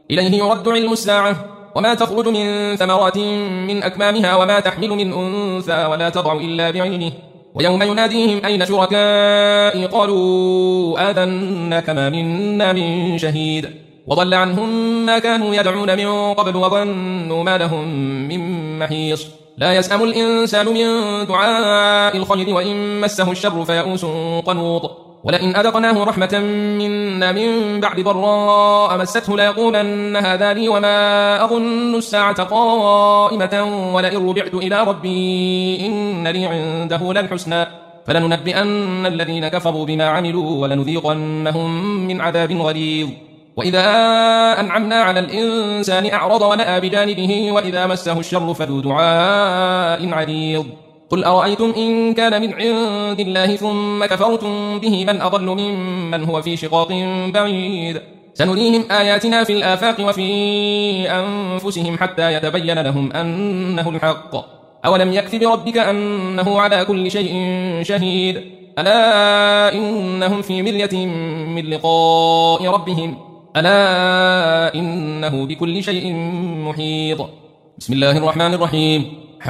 إليه يرد علم الساعة وما تخرج من ثمرات من أكمامها وما تحمل من أنثى ولا تضع إلا بعلمه ويوم يناديهم أين شركائي قالوا آذناك ما منا من شهيد وضل عنهم ما كانوا يدعون من قبل وظنوا ما لهم من محيص لا يسأم الإنسان من دعاء الخير وإن مسه الشر فيئوس قنوط ولئن أذقناه رحمة منا من بعد ضراء مسته ليقولن هذا لي وما أظن الساعة قائمة ولئن رجعت إلى ربي إن لي عنده للحسنى فلننبئن الذين كفروا بما عملوا ولنذيقنهم من عذاب غليظ وإذا أنعمنا على الإنسان أعرض ونأى بجانبه وإذا مسه الشر فذو دعاء عريض قل أرأيتم إن كان من عند الله ثم كفرتم به من أضل ممن هو في شقاق بعيد سنريهم آياتنا في الآفاق وفي أنفسهم حتى يتبين لهم أنه الحق أولم يكف بربك أنه على كل شيء شهيد ألا إنهم في مرية من لقاء ربهم ألا إنه بكل شيء محيط بسم الله الرحمن الرحيم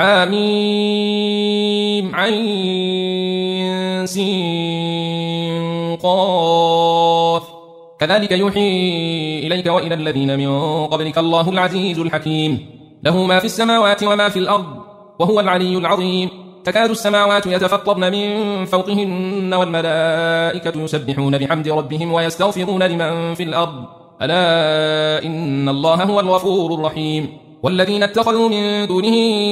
حميم عين سين قاف كذلك يوحي إليك وإلى الذين من قبلك الله العزيز الحكيم له ما في السماوات وما في الأرض وهو العلي العظيم تكاد السماوات يتفطرن من فوقهن والملائكة يسبحون بحمد ربهم ويستغفرون لمن في الأرض ألا إن الله هو الغفور الرحيم والذين اتخذوا من دونه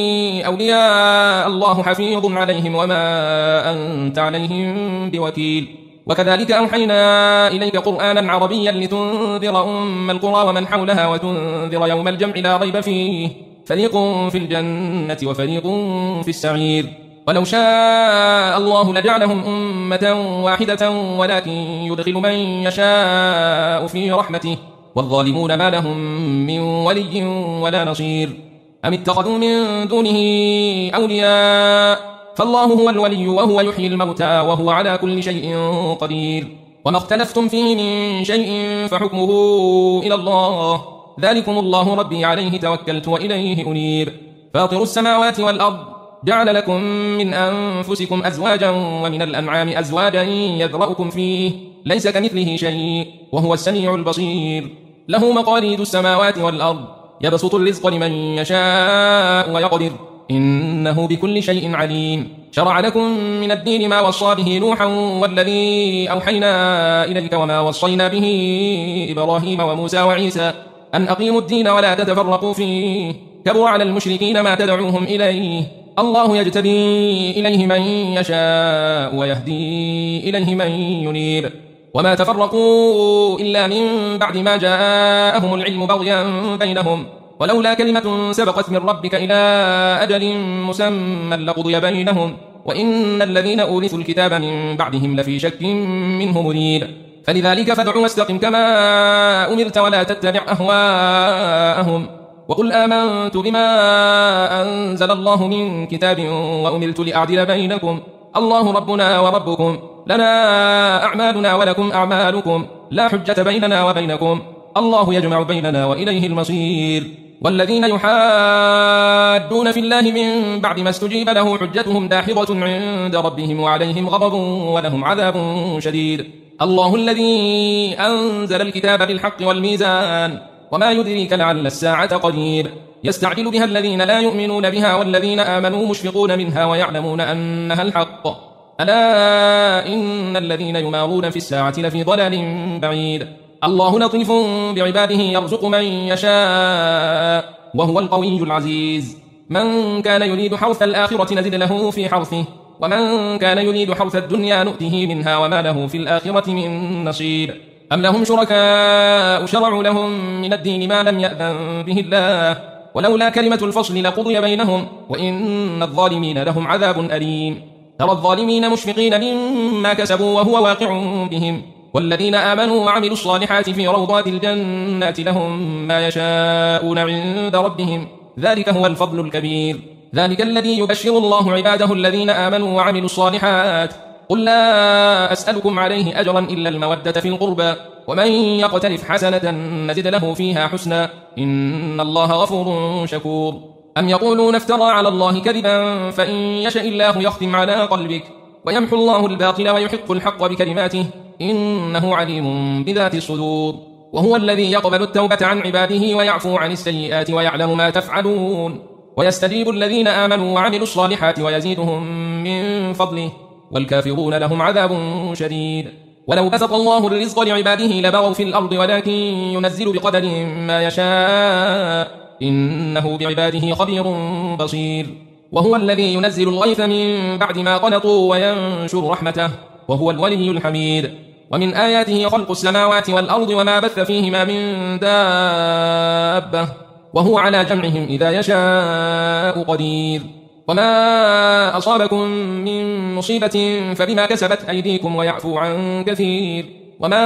أولياء الله حفيظ عليهم وما أنت عليهم بوكيل وكذلك أوحينا إليك قرآنا عربيا لتنذر أم القرى ومن حولها وتنذر يوم الجمع لا ريب فيه فريق في الجنة وفريق في السعير ولو شاء الله لجعلهم أمة واحدة ولكن يدخل من يشاء في رحمته والظالمون ما لهم من ولي ولا نصير أم اتخذوا من دونه أولياء فالله هو الولي وهو يحيي الموتى وهو على كل شيء قدير وما اختلفتم فيه من شيء فحكمه إلى الله ذلكم الله ربي عليه توكلت وإليه أنيب فاطر السماوات والأرض جعل لكم من أنفسكم أزواجا ومن الأنعام أزواجا يذرأكم فيه ليس كمثله شيء وهو السميع البصير له مقاليد السماوات والأرض يبسط الرزق لمن يشاء ويقدر إنه بكل شيء عليم شرع لكم من الدين ما وصى به نوحا والذي أوحينا إليك وما وصينا به إبراهيم وموسى وعيسى أن أقيموا الدين ولا تتفرقوا فيه كبر على المشركين ما تدعوهم إليه الله يجتبي إليه من يشاء ويهدي إليه من ينيب وما تفرقوا إلا من بعد ما جاءهم العلم بغيا بينهم ولولا كلمة سبقت من ربك إلى أجل مسمى لقضي بينهم وإن الذين أورثوا الكتاب من بعدهم لفي شك منه مريب فلذلك فادع واستقم كما أمرت ولا تتبع أهواءهم وقل آمنت بما أنزل الله من كتاب وأمرت لأعدل بينكم الله ربنا وربكم لنا أعمالنا ولكم أعمالكم لا حجة بيننا وبينكم الله يجمع بيننا وإليه المصير والذين يحادون في الله من بعد ما استجيب له حجتهم داحضة عند ربهم وعليهم غضب ولهم عذاب شديد الله الذي أنزل الكتاب بالحق والميزان وما يدريك لعل الساعة قريب يستعجل بها الذين لا يؤمنون بها والذين آمنوا مشفقون منها ويعلمون أنها الحق ألا إن الذين يمارون في الساعة لفي ضلال بعيد الله لطيف بعباده يرزق من يشاء وهو القوي العزيز من كان يريد حرث الآخرة نزد له في حرثه ومن كان يريد حرث الدنيا نؤته منها وما له في الآخرة من نصيب أم لهم شركاء شرعوا لهم من الدين ما لم يأذن به الله ولولا كلمة الفصل لقضي بينهم وإن الظالمين لهم عذاب أليم ترى الظالمين مشفقين مما كسبوا وهو واقع بهم والذين آمنوا وعملوا الصالحات في روضات الجنات لهم ما يشاءون عند ربهم ذلك هو الفضل الكبير ذلك الذي يبشر الله عباده الذين آمنوا وعملوا الصالحات قل لا أسألكم عليه أجرا إلا المودة في القربى ومن يقترف حسنة نزد له فيها حسنا إن الله غفور شكور أم يقولون افترى على الله كذبا فإن يشاء الله يختم على قلبك ويمحو الله الباطل ويحق الحق بكلماته إنه عليم بذات الصدور وهو الذي يقبل التوبة عن عباده ويعفو عن السيئات ويعلم ما تفعلون ويستجيب الذين آمنوا وعملوا الصالحات ويزيدهم من فضله والكافرون لهم عذاب شديد ولو بسط الله الرزق لعباده لبغوا في الأرض ولكن ينزل بقدر ما يشاء إنه بعباده خبير بصير وهو الذي ينزل الغيث من بعد ما قنطوا وينشر رحمته وهو الولي الحميد ومن آياته خلق السماوات والأرض وما بث فيهما من دابة وهو على جمعهم إذا يشاء قدير وما أصابكم من مصيبة فبما كسبت أيديكم ويعفو عن كثير وما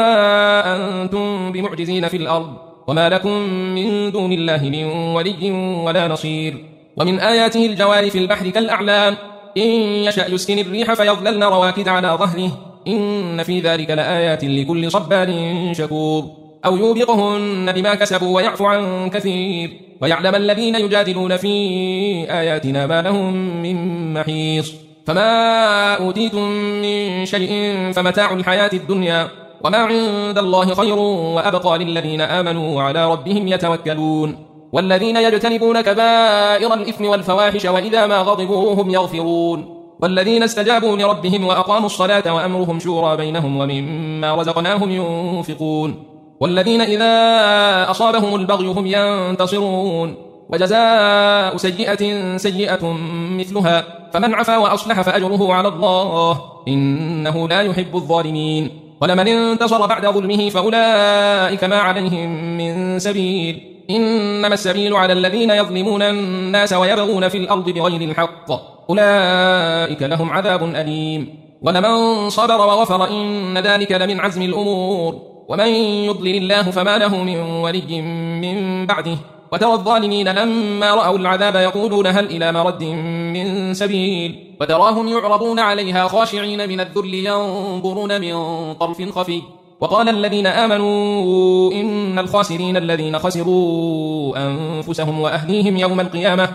أنتم بمعجزين في الأرض وما لكم من دون الله من ولي ولا نصير ومن آياته الجوار في البحر كالأعلام إن يشأ يسكن الريح فيظللن رواكد على ظهره إن في ذلك لآيات لكل صبار شكور أو يوبقهن بما كسبوا ويعفو عن كثير ويعلم الذين يجادلون في آياتنا ما لهم من محيص فما أوتيتم من شيء فمتاع الحياة الدنيا وما عند الله خير وأبقى للذين آمنوا وعلى ربهم يتوكلون والذين يجتنبون كبائر الإثم والفواحش وإذا ما غضبوا هم يغفرون والذين استجابوا لربهم وأقاموا الصلاة وأمرهم شورى بينهم ومما رزقناهم ينفقون والذين إذا أصابهم البغي هم ينتصرون وجزاء سيئة سيئة مثلها فمن عفا وأصلح فأجره على الله إنه لا يحب الظالمين ولمن انتصر بعد ظلمه فأولئك ما عليهم من سبيل إنما السبيل على الذين يظلمون الناس ويبغون في الأرض بغير الحق أولئك لهم عذاب أليم ولمن صبر وغفر إن ذلك لمن عزم الأمور ومن يضلل الله فما له من ولي من بعده وترى الظالمين لما رأوا العذاب يقولون هل إلى مرد من سبيل وتراهم يعرضون عليها خاشعين من الذل ينظرون من طرف خفي وقال الذين آمنوا إن الخاسرين الذين خسروا أنفسهم وأهليهم يوم القيامة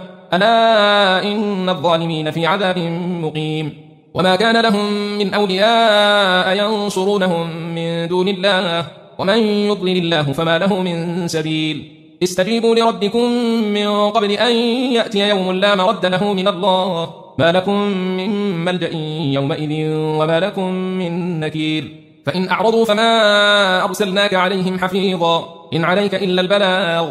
ألا إن الظالمين في عذاب مقيم وما كان لهم من أولياء ينصرونهم من دون الله ومن يضلل الله فما له من سبيل استجيبوا لربكم من قبل أن يأتي يوم لا مرد له من الله ما لكم من ملجأ يومئذ وما لكم من نكير فإن أعرضوا فما أرسلناك عليهم حفيظا إن عليك إلا البلاغ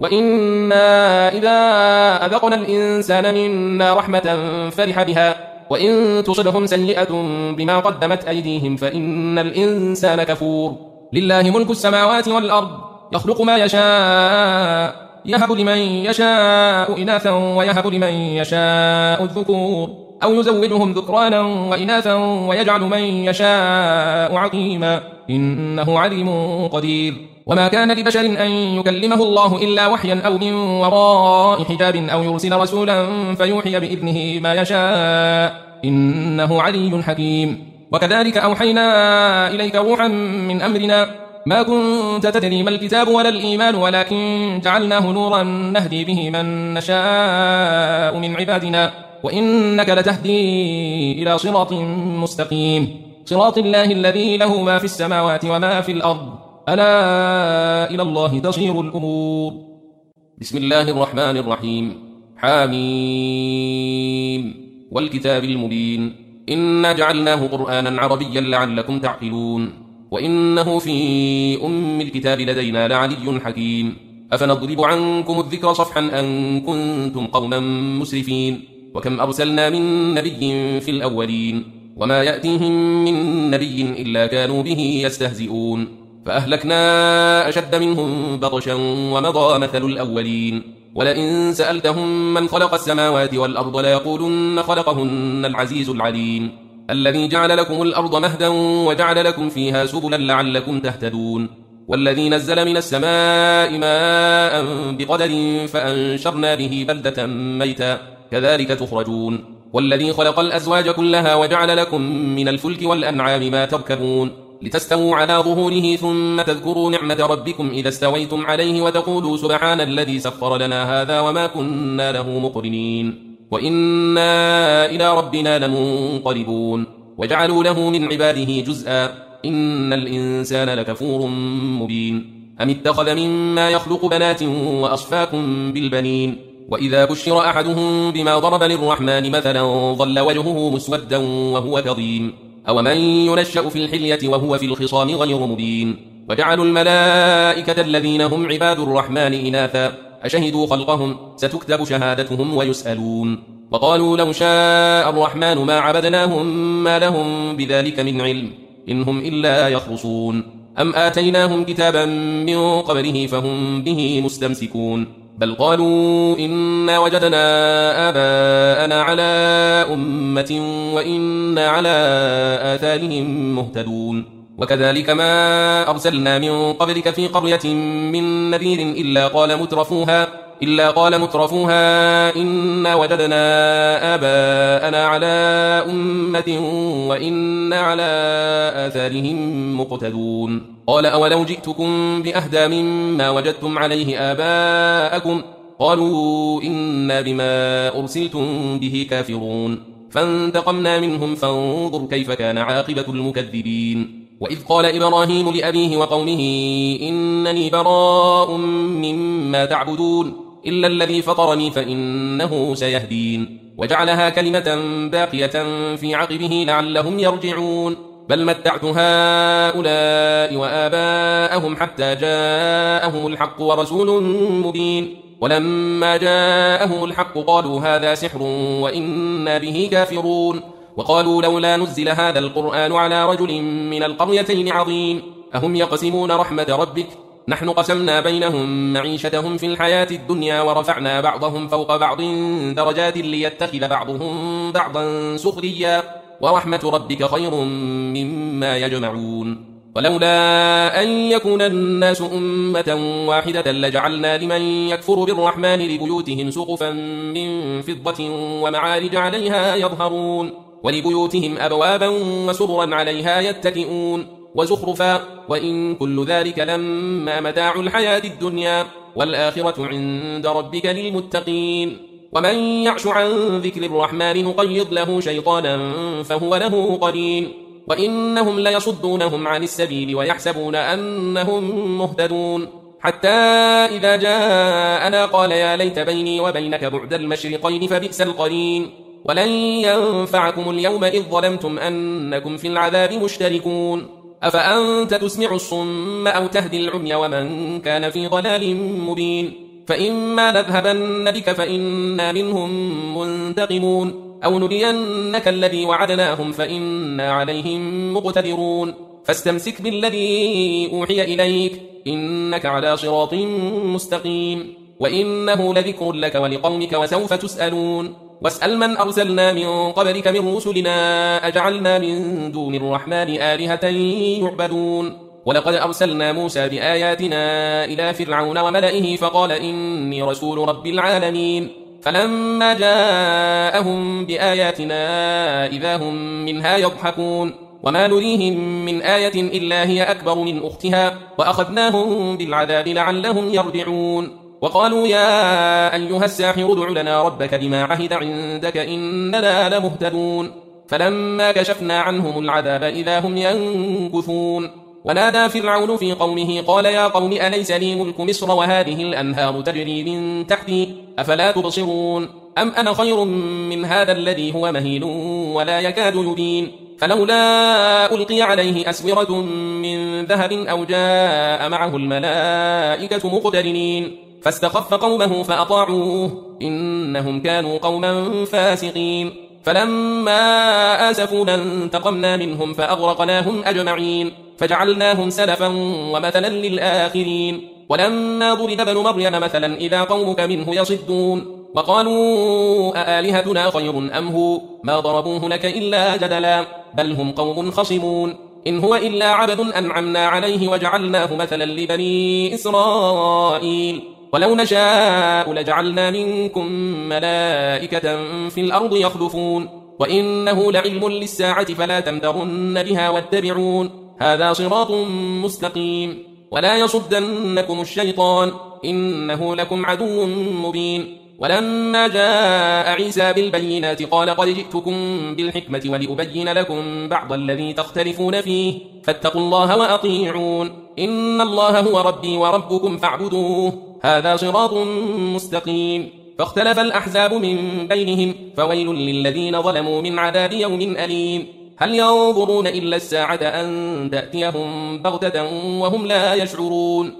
وإنا إذا أذقنا الإنسان منا رحمة فرح بها وإن تصبهم سيئة بما قدمت أيديهم فإن الإنسان كفور لله ملك السماوات والأرض يخلق ما يشاء يهب لمن يشاء إناثا ويهب لمن يشاء الذكور أو يزوجهم ذكرانا وإناثا ويجعل من يشاء عقيما إنه عليم قدير وما كان لبشر أن يكلمه الله إلا وحيا أو من وراء حجاب أو يرسل رسولا فيوحي بإذنه ما يشاء إنه علي حكيم وكذلك أوحينا إليك روحا من أمرنا ما كنت تدري ما الكتاب ولا الإيمان ولكن جعلناه نورا نهدي به من نشاء من عبادنا وإنك لتهدي إلى صراط مستقيم صراط الله الذي له ما في السماوات وما في الأرض ألا إلى الله تصير الأمور بسم الله الرحمن الرحيم حاميم والكتاب المبين إنا جعلناه قرآنا عربيا لعلكم تعقلون وإنه في الكتاب لدينا لعلي حكيم أفنضرب عنكم الذكر صفحا أن كنتم قوما مسرفين وكم أرسلنا من نبي في الأولين وما يأتيهم من نبي إلا كانوا به يستهزئون فأهلكنا أشد منهم بطشا ومضى مثل الأولين ولئن سألتهم من خلق السماوات والأرض ليقولن خلقهن العزيز العليم الذي جعل لكم الأرض مهدا وجعل لكم فيها سبلا لعلكم تهتدون والذي نزل من السماء ماء بقدر فأنشرنا به بلدة ميتا كذلك تخرجون والذي خلق الأزواج كلها وجعل لكم من الفلك والأنعام ما تركبون لتستووا على ظهوره ثم تذكروا نعمة ربكم إذا استويتم عليه وتقولوا سبحان الذي سخر لنا هذا وما كنا له مقرنين وإنا إلى ربنا لمنقلبون وجعلوا له من عباده جزءا إن الإنسان لكفور مبين أم اتخذ مما يخلق بنات وأصفاكم بالبنين وإذا بشر أحدهم بما ضرب للرحمن مثلا ظل وجهه مسودا وهو كظيم أومن ينشأ في الحلية وهو في الخصام غير مبين وجعلوا الملائكة الذين هم عباد الرحمن إناثا أشهدوا خلقهم ستكتب شهادتهم ويسألون وقالوا لو شاء الرحمن ما عبدناهم ما لهم بذلك من علم إن هم إلا يخرصون أم آتيناهم كتابا من قبله فهم به مستمسكون بل قالوا إنا وجدنا آباءنا على أمة وإنا على آثارهم مهتدون وكذلك ما أرسلنا من قبلك في قرية من نذير إلا قال مترفوها إنا وجدنا آباءنا على أمة وإنا على آثارهم مقتدون قال أولو جئتكم بأهدى مما وجدتم عليه آباءكم قالوا إنا بما أرسلتم به كافرون فانتقمنا منهم فانظر كيف كان عاقبة المكذبين وإذ قال إبراهيم لأبيه وقومه إنني براء مما تعبدون إلا الذي فطرني فإنه سيهدين وجعلها كلمة باقية في عقبه لعلهم يرجعون بل متعت هؤلاء وآباءهم حتى جاءهم الحق ورسول مبين ولما جاءهم الحق قالوا هذا سحر وإنا به كافرون وقالوا لولا نزل هذا القرآن على رجل من القريتين عظيم أهم يقسمون رحمة ربك نحن قسمنا بينهم معيشتهم في الحياة الدنيا ورفعنا بعضهم فوق بعض درجات ليتخذ بعضهم بعضا سخريا ورحمة ربك خير مما يجمعون ولولا أن يكون الناس أمة واحدة لجعلنا لمن يكفر بالرحمن لبيوتهم سقفا من فضة ومعارج عليها يظهرون ولبيوتهم أبوابا وسررا عليها يتكئون وزخرفا وإن كل ذلك لما متاع الحياة الدنيا والآخرة عند ربك للمتقين ومن يعش عن ذكر الرحمن نقيض له شيطانا فهو له قرين وإنهم ليصدونهم عن السبيل ويحسبون أنهم مهتدون حتى إذا جاءنا قال يا ليت بيني وبينك بعد المشرقين فبئس القرين ولن ينفعكم اليوم إذ ظلمتم أنكم في العذاب مشتركون أفأنت تسمع الصم أو تهدي العمي ومن كان في ضلال مبين فإما نذهبن بك فإنا منهم منتقمون أو نرينك الذي وعدناهم فإنا عليهم مقتدرون فاستمسك بالذي أوحي إليك إنك على صراط مستقيم وإنه لذكر لك ولقومك وسوف تسألون واسأل من أرسلنا من قبلك من رسلنا أجعلنا من دون الرحمن آلهة يعبدون ولقد أرسلنا موسى بآياتنا إلى فرعون وملئه فقال إني رسول رب العالمين فلما جاءهم بآياتنا إذا هم منها يضحكون وما نريهم من آية إلا هي أكبر من أختها وأخذناهم بالعذاب لعلهم يرجعون وقالوا يا أيها الساحر ادع لنا ربك بما عهد عندك إننا لمهتدون فلما كشفنا عنهم العذاب إذا هم ينكثون ونادى فرعون في قومه قال يا قوم أليس لي ملك مصر وهذه الأنهار تجري من تحتي أفلا تبصرون أم أنا خير من هذا الذي هو مهين ولا يكاد يبين فلولا ألقي عليه أسورة من ذهب أو جاء معه الملائكة مقترنين فاستخف قومه فأطاعوه إنهم كانوا قوما فاسقين فلما آسفونا انتقمنا منهم فأغرقناهم أجمعين فجعلناهم سلفا ومثلا للآخرين ولما ضرب ابن مريم مثلا إذا قومك منه يصدون وقالوا أآلهتنا خير أم هو ما ضربوه لك إلا جدلا بل هم قوم خصمون إن هو إلا عبد أنعمنا عليه وجعلناه مثلا لبني إسرائيل ولو نشاء لجعلنا منكم ملائكة في الأرض يخلفون وإنه لعلم للساعة فلا تمترن بها واتبعون هذا صراط مستقيم. ولا يصدنكم الشيطان إنه لكم عدو مبين. ولما جاء عيسى بالبينات قال قد جئتكم بالحكمة ولأبين لكم بعض الذي تختلفون فيه فاتقوا الله وأطيعون إن الله هو ربي وربكم فاعبدوه هذا صراط مستقيم. فاختلف الأحزاب من بينهم فويل للذين ظلموا من عذاب يوم أليم. هل ينظرون إلا الساعة أن تأتيهم بغتة وهم لا يشعرون.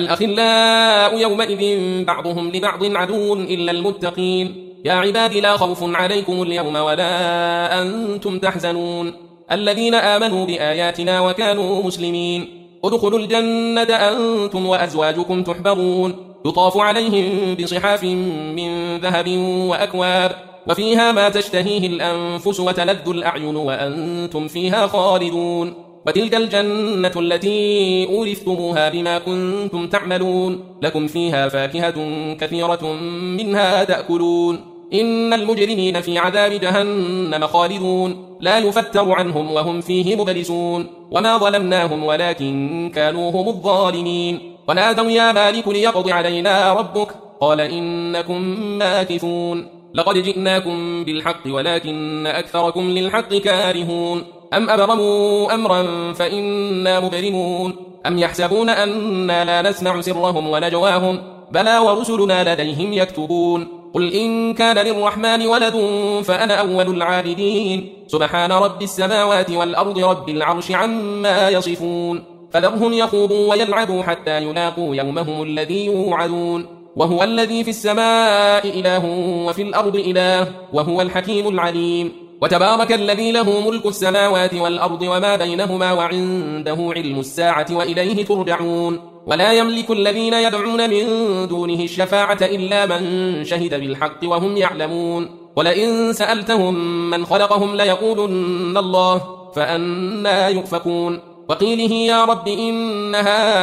الأخلاء يومئذ بعضهم لبعض عدو إلا المتقين. يا عباد لا خوف عليكم اليوم ولا أنتم تحزنون الذين آمنوا بآياتنا وكانوا مسلمين ادخلوا الجنة أنتم وأزواجكم تحبرون يطاف عليهم بصحاف من ذهب وأكواب وفيها ما تشتهيه الأنفس وتلذ الأعين وأنتم فيها خالدون وتلك الجنة التي أورثتموها بما كنتم تعملون لكم فيها فاكهة كثيرة منها تأكلون إن المجرمين في عذاب جهنم خالدون لا يفتر عنهم وهم فيه مبلسون وما ظلمناهم ولكن كانوا هم الظالمين ونادوا يا مالك ليقض علينا ربك قال إنكم ماكثون لقد جئناكم بالحق ولكن أكثركم للحق كارهون أم أبرموا أمرا فإنا مبرمون أم يحسبون أنا لا نسمع سرهم ونجواهم بلى ورسلنا لديهم يكتبون قل إن كان للرحمن ولد فأنا أول العابدين سبحان رب السماوات والأرض رب العرش عما يصفون فذرهم يخوضوا ويلعبوا حتى يلاقوا يومهم الذي يوعدون وهو الذي في السماء إله وفي الأرض إله وهو الحكيم العليم وتبارك الذي له ملك السماوات والأرض وما بينهما وعنده علم الساعة وإليه ترجعون ولا يملك الذين يدعون من دونه الشفاعة إلا من شهد بالحق وهم يعلمون ولئن سألتهم من خلقهم ليقولن الله فأنا يؤفكون وقيله يا رب إن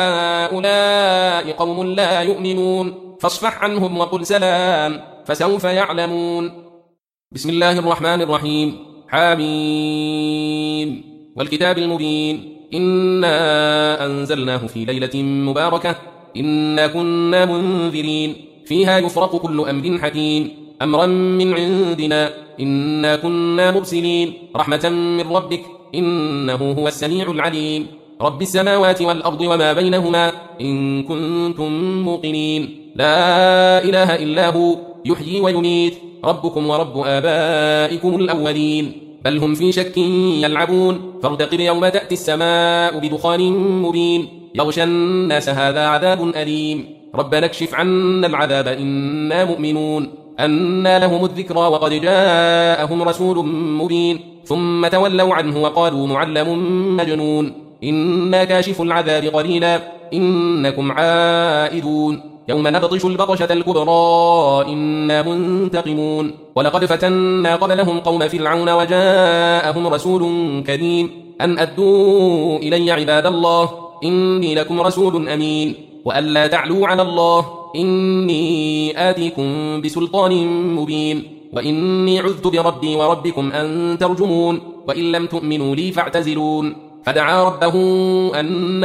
هؤلاء قوم لا يؤمنون فاصفح عنهم وقل سلام فسوف يعلمون. بسم الله الرحمن الرحيم. حميم والكتاب المبين إنا أنزلناه في ليلة مباركة إنا كنا منذرين فيها يفرق كل أمر حكيم أمرا من عندنا إنا كنا مرسلين رحمة من ربك إنه هو السميع العليم رب السماوات والأرض وما بينهما إن كنتم موقنين لا إله إلا هو يحيي ويميت ربكم ورب آبائكم الأولين بل هم في شك يلعبون فارتقب يوم تأتي السماء بدخان مبين يغشى الناس هذا عذاب أليم ربنا اكشف عنا العذاب إنا مؤمنون أنى لهم الذكرى وقد جاءهم رسول مبين ثم تولوا عنه وقالوا معلم مجنون إنا كاشف العذاب قليلا إنكم عائدون يوم نبطش البطشة الكبرى إنا منتقمون ولقد فتنا قبلهم قوم فرعون وجاءهم رسول كريم أن أدوا إلي عباد الله إني لكم رسول أمين وأن لا تعلوا على الله إني آتيكم بسلطان مبين وإني عذت بربي وربكم أن ترجمون وإن لم تؤمنوا لي فاعتزلون فدعا ربه أن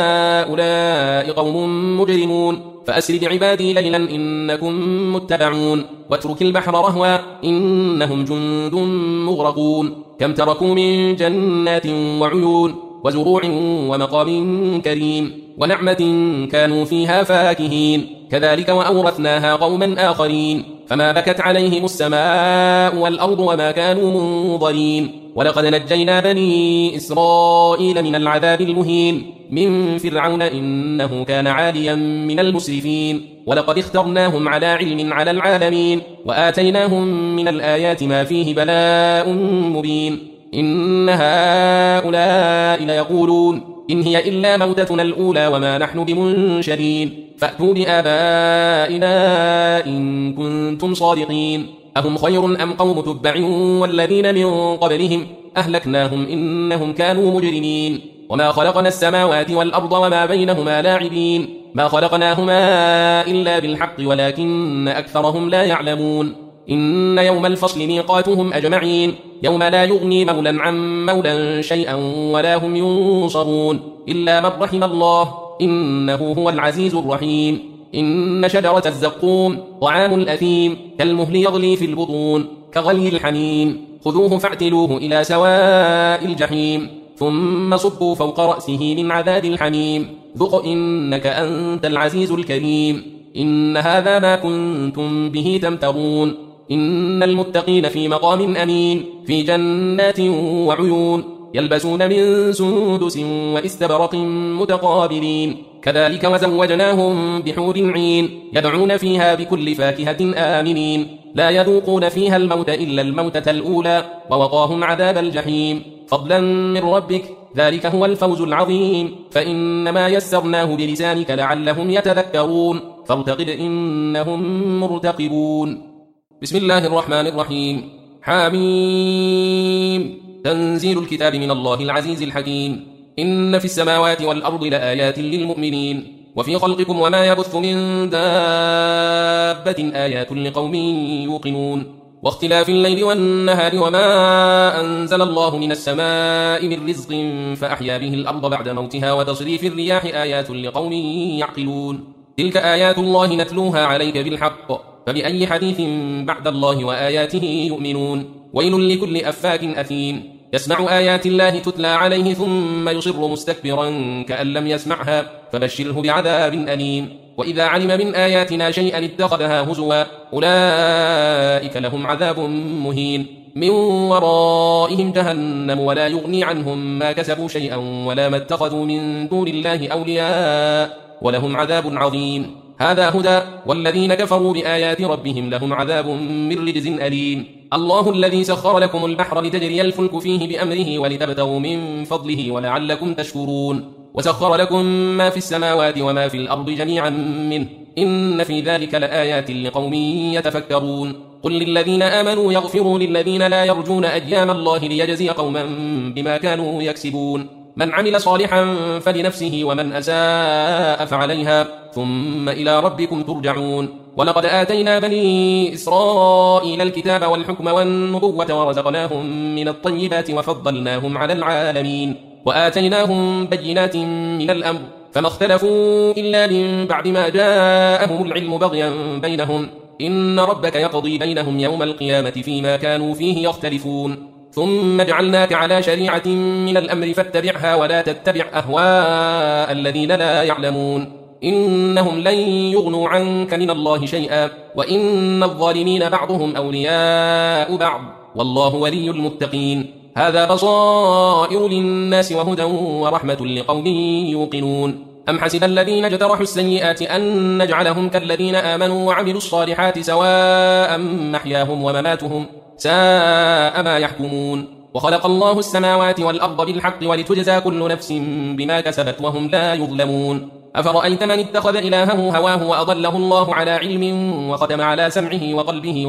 هؤلاء قوم مجرمون فأسر بعبادي ليلا إنكم متبعون واترك البحر رهوا إنهم جند مغرقون كم تركوا من جنات وعيون وزروع ومقام كريم ونعمة كانوا فيها فاكهين كذلك وأورثناها قوما آخرين فما بكت عليهم السماء والأرض وما كانوا منظرين ولقد نجينا بني إسرائيل من العذاب المهين من فرعون إنه كان عاليا من المسرفين ولقد اخترناهم على علم على العالمين وآتيناهم من الآيات ما فيه بلاء مبين إن هؤلاء ليقولون إن هي إلا موتتنا الأولى وما نحن بمنشرين فأتوا بآبائنا إن كنتم صادقين أهم خير أم قوم تبع والذين من قبلهم أهلكناهم إنهم كانوا مجرمين وما خلقنا السماوات والأرض وما بينهما لاعبين ما خلقناهما إلا بالحق ولكن أكثرهم لا يعلمون إن يوم الفصل ميقاتهم أجمعين يوم لا يغني مولا عن مولا شيئا ولا هم ينصرون إلا من رحم الله إنه هو العزيز الرحيم إن شجرة الزقوم طعام الأثيم كالمهل يغلي في البطون كغلي الحميم خذوه فاعتلوه إلى سواء الجحيم ثم صبوا فوق رأسه من عذاب الحميم ذق إنك أنت العزيز الكريم إن هذا ما كنتم به تمترون إن المتقين في مقام أمين في جنات وعيون يلبسون من سندس واستبرق متقابلين كذلك وزوجناهم بحور عين يدعون فيها بكل فاكهة آمنين لا يذوقون فيها الموت إلا الموتة الأولى ووقاهم عذاب الجحيم فضلا من ربك ذلك هو الفوز العظيم فإنما يسرناه بلسانك لعلهم يتذكرون فارتقب إنهم مرتقبون بسم الله الرحمن الرحيم حميم تنزيل الكتاب من الله العزيز الحكيم إن في السماوات والأرض لآيات للمؤمنين وفي خلقكم وما يبث من دابة آيات لقوم يوقنون واختلاف الليل والنهار وما أنزل الله من السماء من رزق فأحيا به الأرض بعد موتها وتصريف الرياح آيات لقوم يعقلون تلك آيات الله نتلوها عليك بالحق فبأي حديث بعد الله وآياته يؤمنون ويل لكل أفاك أثيم يسمع آيات الله تتلى عليه ثم يصر مستكبرا كأن لم يسمعها فبشره بعذاب أليم وإذا علم من آياتنا شيئا اتخذها هزوا أولئك لهم عذاب مهين من ورائهم جهنم ولا يغني عنهم ما كسبوا شيئا ولا ما اتخذوا من دون الله أولياء ولهم عذاب عظيم هذا هدى والذين كفروا بآيات ربهم لهم عذاب من رجز أليم الله الذي سخر لكم البحر لتجري الفلك فيه بأمره ولتبتغوا من فضله ولعلكم تشكرون وسخر لكم ما في السماوات وما في الأرض جميعا منه إن في ذلك لآيات لقوم يتفكرون قل للذين آمنوا يغفروا للذين لا يرجون أيام الله ليجزي قوما بما كانوا يكسبون من عمل صالحا فلنفسه ومن أساء فعليها ثم إلى ربكم ترجعون ولقد آتينا بني إسرائيل الكتاب والحكم والنبوة ورزقناهم من الطيبات وفضلناهم على العالمين وآتيناهم بينات من الأمر فما اختلفوا إلا من بعد ما جاءهم العلم بغيا بينهم إن ربك يقضي بينهم يوم القيامة فيما كانوا فيه يختلفون ثم جعلناك على شريعة من الأمر فاتبعها ولا تتبع أهواء الذين لا يعلمون إنهم لن يغنوا عنك من الله شيئا وإن الظالمين بعضهم أولياء بعض والله ولي المتقين هذا بصائر للناس وهدى ورحمة لقوم يوقنون أم حسب الذين اجترحوا السيئات أن نجعلهم كالذين آمنوا وعملوا الصالحات سواء محياهم ومماتهم ساء ما يحكمون وخلق الله السماوات والأرض بالحق ولتجزى كل نفس بما كسبت وهم لا يظلمون أفرأيت من اتخذ إلهه هواه وأضله الله على علم وختم على سمعه وقلبه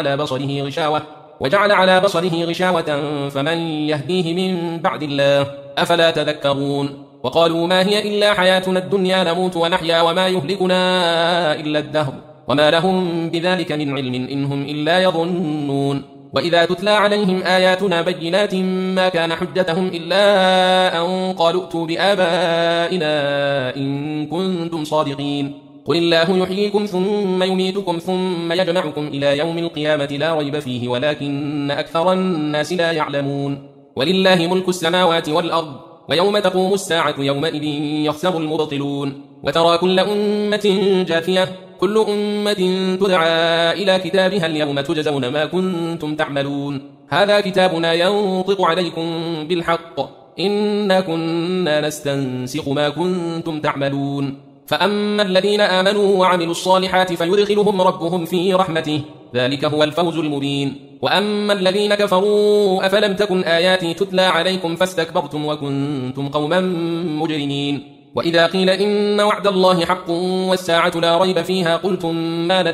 وجعل على بصره غشاوة فمن يهديه من بعد الله أفلا تذكرون وقالوا ما هي إلا حياتنا الدنيا نموت ونحيا وما يهلكنا إلا الدهر وما لهم بذلك من علم إنهم إلا يظنون وإذا تتلى عليهم آياتنا بينات ما كان حجتهم إلا أن قالوا ائتوا بآبائنا إن كنتم صادقين قل الله يحييكم ثم يميتكم ثم يجمعكم إلى يوم القيامة لا ريب فيه ولكن أكثر الناس لا يعلمون ولله ملك السماوات والأرض ويوم تقوم الساعة يومئذ يخسر المبطلون وترى كل أمة جاثية كل أمة تدعى إلى كتابها اليوم تجزون ما كنتم تعملون هذا كتابنا ينطق عليكم بالحق إنا كنا نستنسخ ما كنتم تعملون فأما الذين آمنوا وعملوا الصالحات فيدخلهم ربهم في رحمته ذلك هو الفوز المبين وأما الذين كفروا أفلم تكن آياتي تتلى عليكم فاستكبرتم وكنتم قوما مجرمين وإذا قيل إن وعد الله حق والساعة لا ريب فيها قلتم ما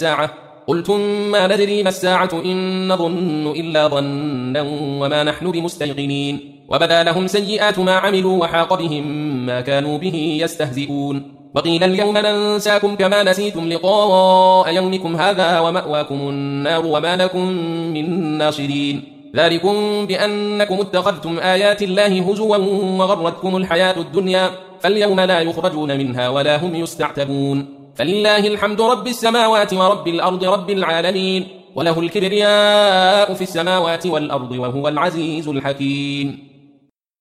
ندري ما الساعة إن نظن إلا ظنا وما نحن بمستيقنين وبدا لهم سيئات ما عملوا وحاق بهم ما كانوا به يستهزئون وقيل اليوم ننساكم كما نسيتم لقاء يومكم هذا ومأواكم النار وما لكم من ناصرين ذلكم بأنكم اتخذتم آيات الله هزوا وغرتكم الحياة الدنيا فاليوم لا يخرجون منها ولا هم يستعتبون فلله الحمد رب السماوات ورب الأرض رب العالمين وله الكبرياء في السماوات والأرض وهو العزيز الحكيم